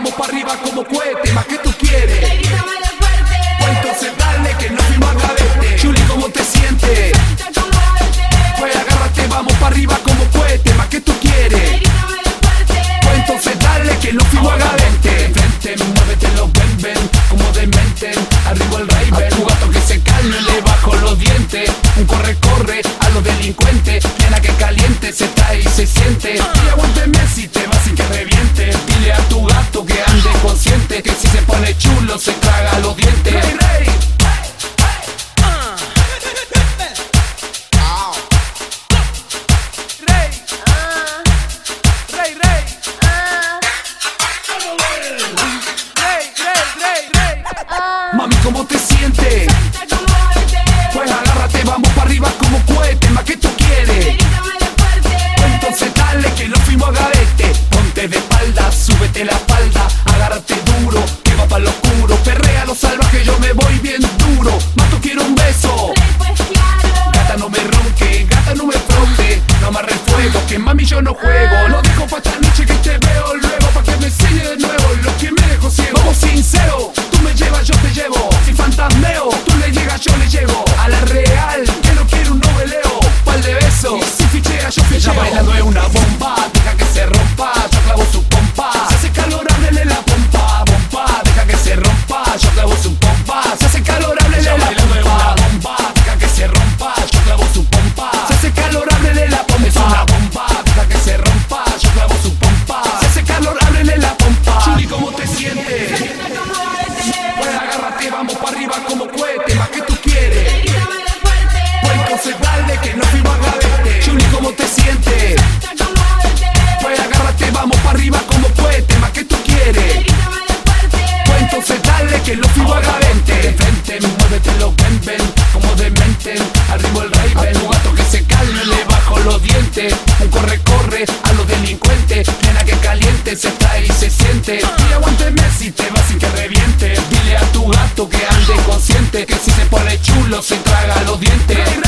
vamos para arriba como cohete. Más que tú quieres, Grítame de fuerte. pues entonces dale que no fuimos a cadete. Chuli, ¿cómo te sientes? Suelta como arte. Pues agárrate, vamos para arriba como cohete. Más que tú quieres, Grítame de fuerte. pues entonces dale que no fuimos a cadete. Vente, muévete los ven, como demente. Arriba el rey, a tu gato que se calme, le bajo los dientes. Un corre, a los delincuentes. Nena que caliente, se trae y se siente. Y aguánteme si te vas sin que reviente. Dile a tu gato que ande consciente, que si se pone chulo se traga los dientes. Rey, rey. Mami, ¿cómo te sientes? Suelta como arte. Pues agárrate, vamos para arriba como cohete. Más que tú quieres, Grítame de fuerte. entonces dale que no fuimos a garete. Ponte de espalda, súbete la espalda. Agárrate duro, que va para lo oscuro. Perrea lo salvaje, yo me voy bien duro. Más tú quiero un beso. Rey, pues claro. Gata no me ronque, gata no me fronte. No me refuego, que mami yo no juego. Lo dejo pa' esta noche que te veo luego. Pa' que me enseñe de nuevo lo que me dejó ciego. Vamos sincero, tú me llevas, yo te llevo. Si fantasmeo, tú le llegas, yo le llego. A la real, que no quiero un noveleo. Pal de beso, si fichea, yo ficheo. Ella bailando es una bomba, deja que se rompa. Yo clavo su pompa, se hace calor, háblele la pompa. Bomba, deja que se rompa. Yo clavo su pompa, se hace calor, háblele la pompa. Bomba, deja que se rompa. Yo clavo su pompa, se hace calor, háblele la pompa. Es una bomba, deja que se rompa. Yo clavo su pompa, se hace calor, háblele la pompa. Chuli, ¿cómo te sientes? Suelta como arte. Pues agárrate, vamos para arriba como cohete. Más que tú quieres, Grítame de fuerte. pues entonces dale que no fuimos a gadete. Chuli, ¿cómo te sientes? Suelta como arte. Pues agárrate, vamos para arriba como cohete. Más que tú quieres, Grítame de fuerte. pues entonces dale que no fuimos a gadete. De frente, muévete los ven, como demente. Arriba el rey, a tu gato que se calme, le bajo los dientes. Un corre, a los delincuentes. Nena que caliente, se trae y se siente. Y aguánteme si te vas sin que reviente. Dile a tu gato que ande consciente, que si se pone chulo se traga los dientes.